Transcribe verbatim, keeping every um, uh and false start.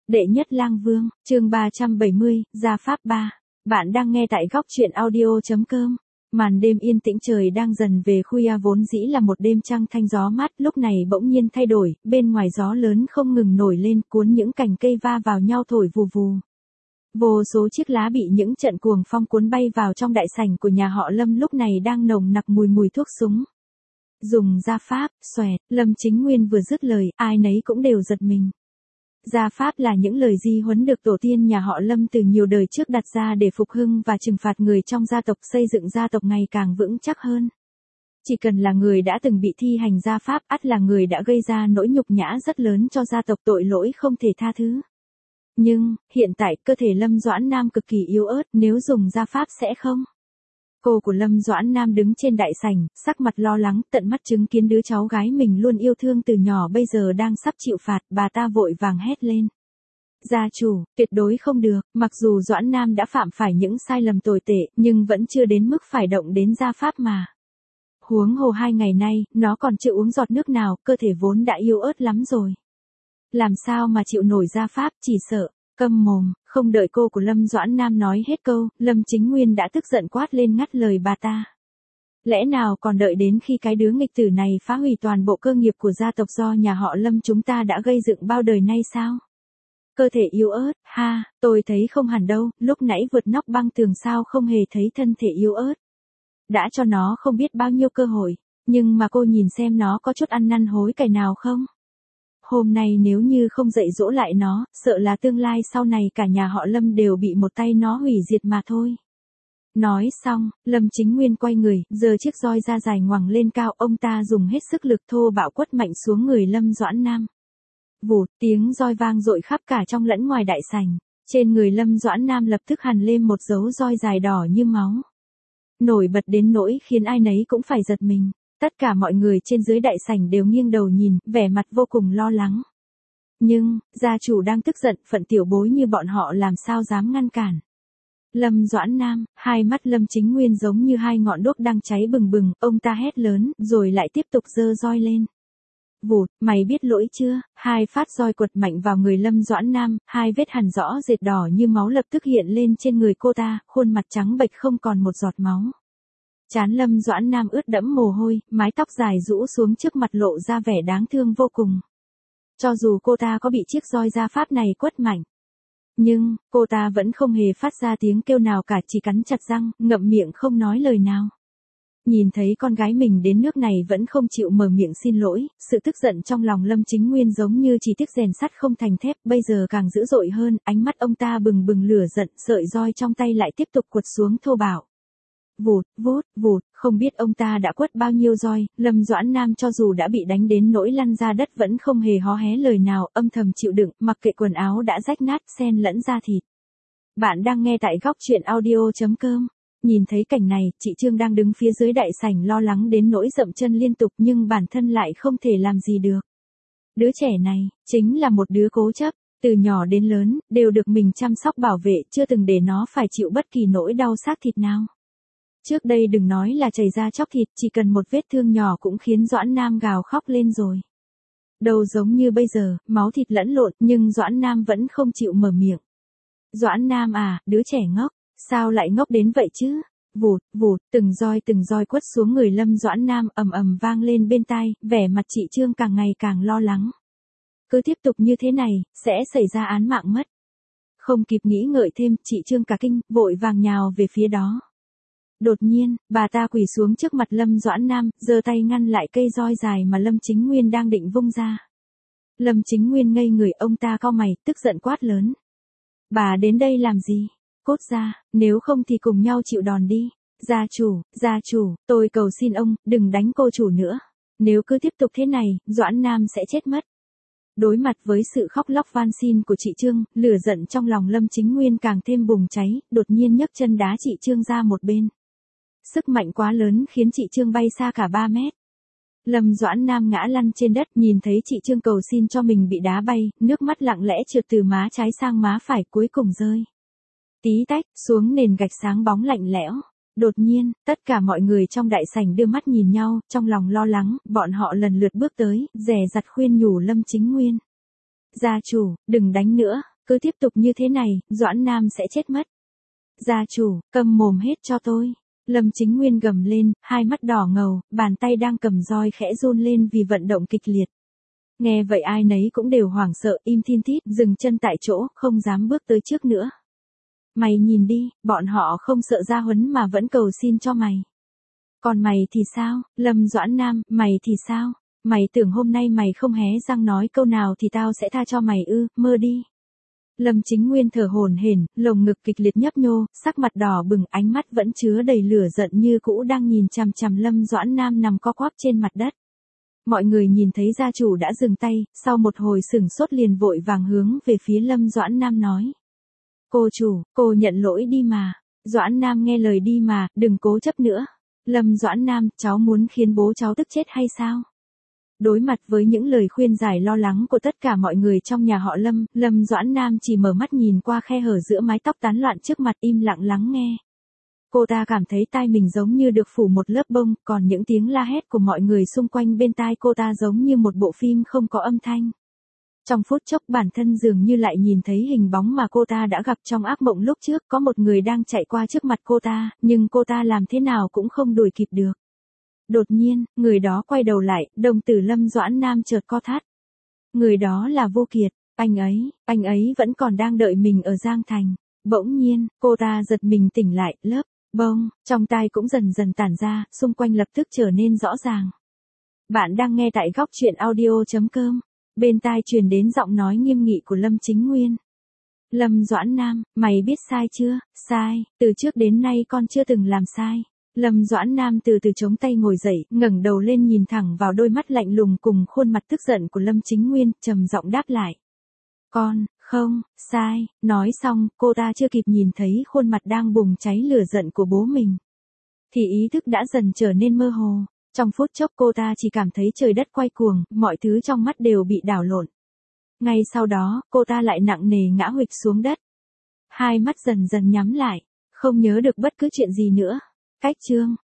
Đệ nhất lang vương, chương ba trăm bảy mươi, gia pháp ba. Bạn đang nghe tại góc truyện audio chấm com. Màn đêm yên tĩnh, trời đang dần về khuya, vốn dĩ là một đêm trăng thanh gió mát, lúc này bỗng nhiên thay đổi, bên ngoài gió lớn không ngừng nổi lên, cuốn những cành cây va vào nhau thổi vù vù. Vô số chiếc lá bị những trận cuồng phong cuốn bay vào trong đại sảnh của nhà họ Lâm, lúc này đang nồng nặc mùi mùi thuốc súng. Dùng gia pháp, xoẹt, Lâm Chính Nguyên vừa dứt lời, ai nấy cũng đều giật mình. Gia pháp là những lời di huấn được tổ tiên nhà họ Lâm từ nhiều đời trước đặt ra để phục hưng và trừng phạt người trong gia tộc, xây dựng gia tộc ngày càng vững chắc hơn. Chỉ cần là người đã từng bị thi hành gia pháp, ắt là người đã gây ra nỗi nhục nhã rất lớn cho gia tộc, tội lỗi không thể tha thứ. Nhưng, hiện tại, cơ thể Lâm Doãn Nam cực kỳ yếu ớt, nếu dùng gia pháp sẽ không. Cô của Lâm Doãn Nam đứng trên đại sảnh, sắc mặt lo lắng, tận mắt chứng kiến đứa cháu gái mình luôn yêu thương từ nhỏ bây giờ đang sắp chịu phạt, bà ta vội vàng hét lên. Gia chủ, tuyệt đối không được, mặc dù Doãn Nam đã phạm phải những sai lầm tồi tệ, nhưng vẫn chưa đến mức phải động đến gia pháp mà. Huống hồ hai ngày nay, nó còn chưa uống giọt nước nào, cơ thể vốn đã yếu ớt lắm rồi. Làm sao mà chịu nổi gia pháp, chỉ sợ. Câm mồm, không đợi cô của Lâm Doãn Nam nói hết câu, Lâm Chính Nguyên đã tức giận quát lên ngắt lời bà ta. Lẽ nào còn đợi đến khi cái đứa nghịch tử này phá hủy toàn bộ cơ nghiệp của gia tộc do nhà họ Lâm chúng ta đã gây dựng bao đời nay sao? Cơ thể yếu ớt, ha, tôi thấy không hẳn đâu, lúc nãy vượt nóc băng tường sao không hề thấy thân thể yếu ớt. Đã cho nó không biết bao nhiêu cơ hội, nhưng mà cô nhìn xem nó có chút ăn năn hối cải nào không? Hôm nay nếu như không dạy dỗ lại nó, sợ là tương lai sau này cả nhà họ Lâm đều bị một tay nó hủy diệt mà thôi. Nói xong, Lâm Chính Nguyên quay người, giơ chiếc roi ra dài ngoằng lên cao, ông ta dùng hết sức lực thô bạo quất mạnh xuống người Lâm Doãn Nam. Vụt, tiếng roi vang dội khắp cả trong lẫn ngoài đại sảnh, trên người Lâm Doãn Nam lập tức hằn lên một dấu roi dài đỏ như máu. Nổi bật đến nỗi khiến ai nấy cũng phải giật mình. Tất cả mọi người trên dưới đại sảnh đều nghiêng đầu nhìn, vẻ mặt vô cùng lo lắng. Nhưng, gia chủ đang tức giận, phận tiểu bối như bọn họ làm sao dám ngăn cản. Lâm Doãn Nam, hai mắt Lâm Chính Nguyên giống như hai ngọn đuốc đang cháy bừng bừng, ông ta hét lớn, rồi lại tiếp tục giơ roi lên. Vụt, mày biết lỗi chưa? Hai phát roi quật mạnh vào người Lâm Doãn Nam, hai vết hằn rõ rệt đỏ như máu lập tức hiện lên trên người cô ta, khuôn mặt trắng bệch không còn một giọt máu. Trán Lâm Doãn Nam ướt đẫm mồ hôi, mái tóc dài rũ xuống trước mặt lộ ra vẻ đáng thương vô cùng. Cho dù cô ta có bị chiếc roi gia pháp này quất mạnh, nhưng, cô ta vẫn không hề phát ra tiếng kêu nào cả, chỉ cắn chặt răng, ngậm miệng không nói lời nào. Nhìn thấy con gái mình đến nước này vẫn không chịu mở miệng xin lỗi, sự tức giận trong lòng Lâm Chính Nguyên giống như chỉ tiếc rèn sắt không thành thép, bây giờ càng dữ dội hơn, ánh mắt ông ta bừng bừng lửa giận, sợi roi trong tay lại tiếp tục quật xuống thô bạo. Vụt, vút, vụt, không biết ông ta đã quất bao nhiêu roi, Lâm Doãn Nam cho dù đã bị đánh đến nỗi lăn ra đất vẫn không hề hó hé lời nào, âm thầm chịu đựng, mặc kệ quần áo đã rách nát, xen lẫn da thịt. Bạn đang nghe tại góc truyện audio chấm com. Nhìn thấy cảnh này, chị Trương đang đứng phía dưới đại sảnh lo lắng đến nỗi dậm chân liên tục nhưng bản thân lại không thể làm gì được. Đứa trẻ này, chính là một đứa cố chấp. Từ nhỏ đến lớn, đều được mình chăm sóc bảo vệ, chưa từng để nó phải chịu bất kỳ nỗi đau xác thịt nào. Trước đây đừng nói là chảy ra chóc thịt, chỉ cần một vết thương nhỏ cũng khiến Doãn Nam gào khóc lên rồi. Đâu giống như bây giờ, máu thịt lẫn lộn, nhưng Doãn Nam vẫn không chịu mở miệng. Doãn Nam à, đứa trẻ ngốc, sao lại ngốc đến vậy chứ? Vụt, vụt, từng roi từng roi quất xuống người Lâm Doãn Nam, ầm ầm vang lên bên tai, vẻ mặt chị Trương càng ngày càng lo lắng. Cứ tiếp tục như thế này, sẽ xảy ra án mạng mất. Không kịp nghĩ ngợi thêm, chị Trương cả kinh, vội vàng nhào về phía đó. Đột nhiên, bà ta quỳ xuống trước mặt Lâm Doãn Nam, giơ tay ngăn lại cây roi dài mà Lâm Chính Nguyên đang định vung ra. Lâm Chính Nguyên ngây người, ông ta cau mày, tức giận quát lớn. Bà đến đây làm gì? Cốt ra, nếu không thì cùng nhau chịu đòn đi. Gia chủ, gia chủ, tôi cầu xin ông, đừng đánh cô chủ nữa. Nếu cứ tiếp tục thế này, Doãn Nam sẽ chết mất. Đối mặt với sự khóc lóc van xin của chị Trương, lửa giận trong lòng Lâm Chính Nguyên càng thêm bùng cháy, đột nhiên nhấc chân đá chị Trương ra một bên. Sức mạnh quá lớn khiến chị Trương bay xa cả ba mét. Lâm Doãn Nam ngã lăn trên đất, nhìn thấy chị Trương cầu xin cho mình bị đá bay, nước mắt lặng lẽ trượt từ má trái sang má phải cuối cùng rơi. Tí tách, xuống nền gạch sáng bóng lạnh lẽo. Đột nhiên, tất cả mọi người trong đại sảnh đưa mắt nhìn nhau, trong lòng lo lắng, bọn họ lần lượt bước tới, dè dặt khuyên nhủ Lâm Chính Nguyên. Gia chủ, đừng đánh nữa, cứ tiếp tục như thế này, Doãn Nam sẽ chết mất. Gia chủ, câm mồm hết cho tôi. Lâm Chính Nguyên gầm lên, hai mắt đỏ ngầu, bàn tay đang cầm roi khẽ run lên vì vận động kịch liệt. Nghe vậy ai nấy cũng đều hoảng sợ, im thiên thít, dừng chân tại chỗ, không dám bước tới trước nữa. Mày nhìn đi, bọn họ không sợ gia huấn mà vẫn cầu xin cho mày. Còn mày thì sao, Lâm Doãn Nam, mày thì sao? Mày tưởng hôm nay mày không hé răng nói câu nào thì tao sẽ tha cho mày ư, mơ đi. Lâm Chính Nguyên thở hổn hển, lồng ngực kịch liệt nhấp nhô, sắc mặt đỏ bừng, ánh mắt vẫn chứa đầy lửa giận như cũ đang nhìn chằm chằm Lâm Doãn Nam nằm co quắp trên mặt đất. Mọi người nhìn thấy gia chủ đã dừng tay, sau một hồi sửng sốt liền vội vàng hướng về phía Lâm Doãn Nam nói. Cô chủ, cô nhận lỗi đi mà. Doãn Nam nghe lời đi mà, đừng cố chấp nữa. Lâm Doãn Nam, cháu muốn khiến bố cháu tức chết hay sao? Đối mặt với những lời khuyên giải lo lắng của tất cả mọi người trong nhà họ Lâm, Lâm Doãn Nam chỉ mở mắt nhìn qua khe hở giữa mái tóc tán loạn trước mặt im lặng lắng nghe. Cô ta cảm thấy tai mình giống như được phủ một lớp bông, còn những tiếng la hét của mọi người xung quanh bên tai cô ta giống như một bộ phim không có âm thanh. Trong phút chốc bản thân dường như lại nhìn thấy hình bóng mà cô ta đã gặp trong ác mộng lúc trước, có một người đang chạy qua trước mặt cô ta, nhưng cô ta làm thế nào cũng không đuổi kịp được. Đột nhiên, người đó quay đầu lại, đồng tử Lâm Doãn Nam chợt co thắt. Người đó là Vô Kiệt, anh ấy, anh ấy vẫn còn đang đợi mình ở Giang Thành. Bỗng nhiên, cô ta giật mình tỉnh lại, lớp, bông, trong tai cũng dần dần tản ra, xung quanh lập tức trở nên rõ ràng. Bạn đang nghe tại góc truyện audio chấm com. Bên tai truyền đến giọng nói nghiêm nghị của Lâm Chính Nguyên. Lâm Doãn Nam, mày biết sai chưa? Sai, từ trước đến nay con chưa từng làm sai. Lâm Doãn Nam từ từ chống tay ngồi dậy, ngẩng đầu lên nhìn thẳng vào đôi mắt lạnh lùng cùng khuôn mặt tức giận của Lâm Chính Nguyên, trầm giọng đáp lại. Con, không, sai, nói xong, cô ta chưa kịp nhìn thấy khuôn mặt đang bùng cháy lửa giận của bố mình. Thì ý thức đã dần trở nên mơ hồ. Trong phút chốc cô ta chỉ cảm thấy trời đất quay cuồng, mọi thứ trong mắt đều bị đảo lộn. Ngay sau đó, cô ta lại nặng nề ngã huỵch xuống đất. Hai mắt dần dần nhắm lại, không nhớ được bất cứ chuyện gì nữa. Cách chương